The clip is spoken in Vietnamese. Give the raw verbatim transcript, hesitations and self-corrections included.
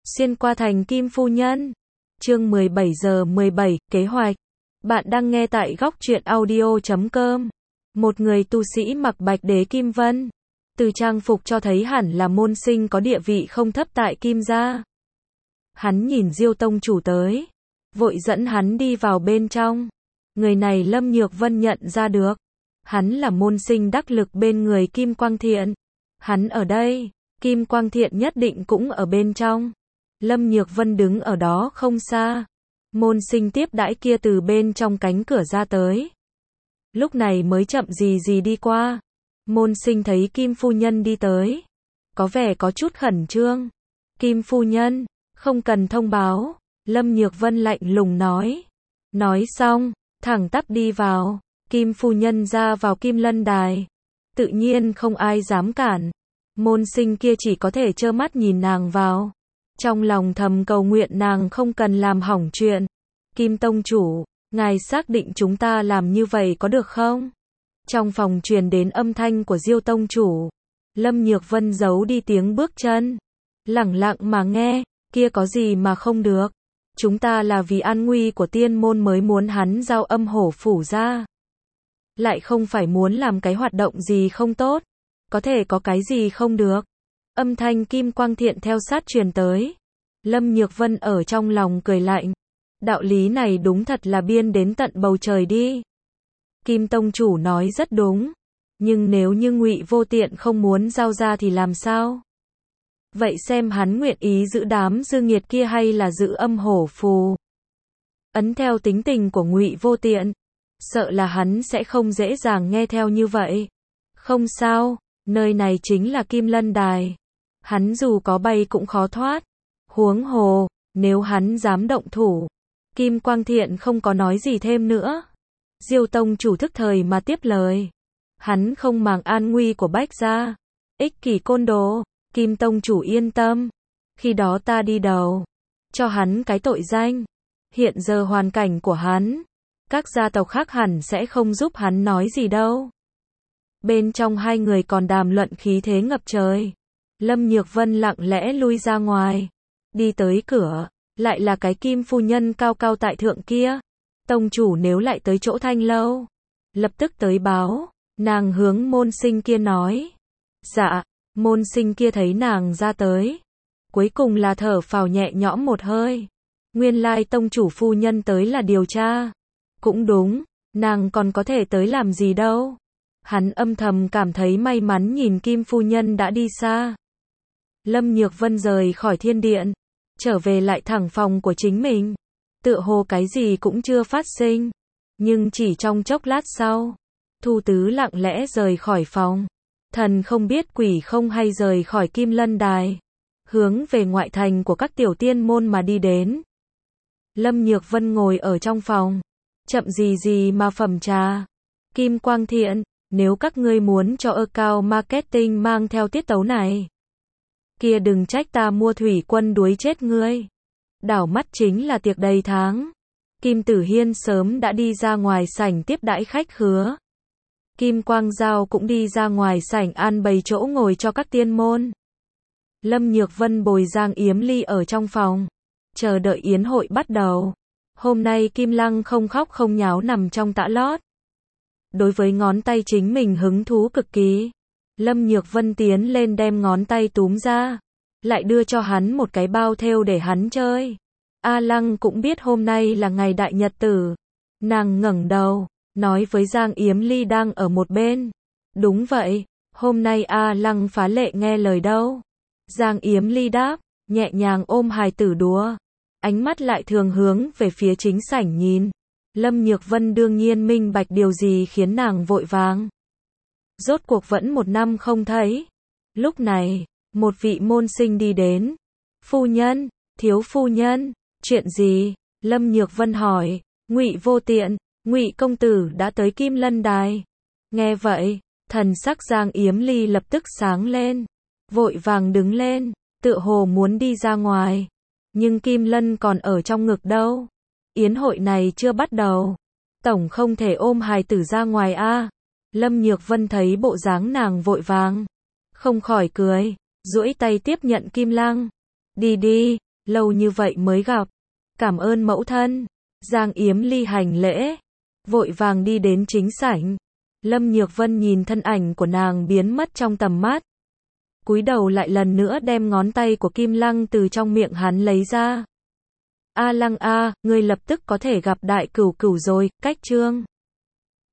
Xuyên qua thành Kim Phu Nhân. Chương mười bảy giờ mười bảy, kế hoạch. Bạn đang nghe tại góc truyện audio chấm com. Một người tu sĩ mặc bạch đế kim vân. Từ trang phục cho thấy hẳn là môn sinh có địa vị không thấp tại Kim gia. Hắn nhìn Diêu tông chủ tới, vội dẫn hắn đi vào bên trong. Người này Lâm Nhược Vân nhận ra được. Hắn là môn sinh đắc lực bên người Kim Quang Thiện. Hắn ở đây, Kim Quang Thiện nhất định cũng ở bên trong. Lâm Nhược Vân đứng ở đó không xa. Môn sinh tiếp đãi kia từ bên trong cánh cửa ra tới. Lúc này mới chậm gì gì đi qua. Môn sinh thấy Kim Phu Nhân đi tới, có vẻ có chút khẩn trương. Kim Phu Nhân, không cần thông báo. Lâm Nhược Vân lạnh lùng nói. Nói xong, thẳng tắp đi vào. Kim Phu Nhân ra vào Kim Lân Đài. Tự nhiên không ai dám cản. Môn sinh kia chỉ có thể trơ mắt nhìn nàng vào. Trong lòng thầm cầu nguyện nàng không cần làm hỏng chuyện. Kim Tông Chủ, ngài xác định chúng ta làm như vậy có được không? Trong phòng truyền đến âm thanh của Diêu Tông Chủ. Lâm Nhược Vân giấu đi tiếng bước chân. Lẳng lặng mà nghe, kia có gì mà không được. Chúng ta là vì an nguy của tiên môn mới muốn hắn giao âm hổ phủ ra. Lại không phải muốn làm cái hoạt động gì không tốt. Có thể có cái gì không được. Âm thanh Kim Quang Thiện theo sát truyền tới. Lâm Nhược Vân ở trong lòng cười lạnh. Đạo lý này đúng thật là biên đến tận bầu trời đi. Kim Tông Chủ nói rất đúng. Nhưng nếu như Ngụy Vô Tiện không muốn giao ra thì làm sao? Vậy xem hắn nguyện ý giữ đám dư nghiệt kia hay là giữ âm hổ phù. Ấn theo tính tình của Ngụy Vô Tiện, sợ là hắn sẽ không dễ dàng nghe theo như vậy. Không sao, nơi này chính là Kim Lân Đài. Hắn dù có bay cũng khó thoát. Huống hồ, nếu hắn dám động thủ. Kim Quang Thiện không có nói gì thêm nữa. Diêu Tông Chủ thức thời mà tiếp lời. Hắn không màng an nguy của Bách gia. Ích kỷ côn đồ. Kim Tông Chủ yên tâm. Khi đó ta đi đầu. Cho hắn cái tội danh. Hiện giờ hoàn cảnh của hắn. Các gia tộc khác hẳn sẽ không giúp hắn nói gì đâu. Bên trong hai người còn đàm luận khí thế ngập trời. Lâm Nhược Vân lặng lẽ lui ra ngoài. Đi tới cửa. Lại là cái Kim Phu Nhân cao cao tại thượng kia. Tông Chủ nếu lại tới chỗ Thanh Lâu. Lập tức tới báo. Nàng hướng môn sinh kia nói. Dạ. Môn sinh kia thấy nàng ra tới. Cuối cùng là thở phào nhẹ nhõm một hơi. Nguyên lai Tông Chủ Phu Nhân tới là điều tra. Cũng đúng. Nàng còn có thể tới làm gì đâu. Hắn âm thầm cảm thấy may mắn nhìn Kim Phu Nhân đã đi xa. Lâm Nhược Vân rời khỏi thiên điện. Trở về lại thẳng phòng của chính mình. Tựa hồ cái gì cũng chưa phát sinh. Nhưng chỉ trong chốc lát sau. Thu Tứ lặng lẽ rời khỏi phòng. Thần không biết quỷ không hay rời khỏi Kim Lân Đài. Hướng về ngoại thành của các tiểu tiên môn mà đi đến. Lâm Nhược Vân ngồi ở trong phòng. Chậm gì gì mà phẩm trà. Kim Quang Thiện, nếu các ngươi muốn cho account marketing mang theo tiết tấu này. Kia đừng trách ta mua thủy quân đuối chết ngươi. Đảo mắt chính là tiệc đầy tháng. Kim Tử Hiên sớm đã đi ra ngoài sảnh tiếp đãi khách khứa. Kim Quang Giao cũng đi ra ngoài sảnh an bày chỗ ngồi cho các tiên môn. Lâm Nhược Vân bồi Giang Yếm Ly ở trong phòng. Chờ đợi yến hội bắt đầu. Hôm nay Kim Lăng không khóc không nháo nằm trong tã lót. Đối với ngón tay chính mình hứng thú cực kỳ. Lâm Nhược Vân tiến lên đem ngón tay túm ra. Lại đưa cho hắn một cái bao thêu để hắn chơi. A Lăng cũng biết hôm nay là ngày đại nhật tử. Nàng ngẩng đầu, nói với Giang Yếm Ly đang ở một bên. Đúng vậy, hôm nay A Lăng phá lệ nghe lời đâu. Giang Yếm Ly đáp, nhẹ nhàng ôm hài tử đùa. Ánh mắt lại thường hướng về phía chính sảnh nhìn. Lâm Nhược Vân đương nhiên minh bạch điều gì khiến nàng vội vàng. Rốt cuộc vẫn một năm không thấy. Lúc này, một vị môn sinh đi đến. Phu nhân, thiếu phu nhân, chuyện gì? Lâm Nhược Vân hỏi. Ngụy Vô Tiện, Ngụy công tử đã tới Kim Lân Đài. Nghe vậy, thần sắc Giang Yếm Ly lập tức sáng lên. Vội vàng đứng lên, tựa hồ muốn đi ra ngoài. Nhưng Kim Lân còn ở trong ngực đâu. Yến hội này chưa bắt đầu. Tổng không thể ôm hài tử ra ngoài a. Lâm Nhược Vân thấy bộ dáng nàng vội vàng. Không khỏi cười. Duỗi tay tiếp nhận Kim Lăng. Đi đi. lâu như vậy mới gặp. Cảm ơn mẫu thân. Giang Yếm Ly hành lễ, vội vàng đi đến chính sảnh. Lâm Nhược Vân nhìn thân ảnh của nàng biến mất trong tầm mắt. Cúi đầu lại lần nữa đem ngón tay của Kim Lăng từ trong miệng hắn lấy ra. A Lăng a, ngươi lập tức có thể gặp đại cửu cửu rồi, cách trương.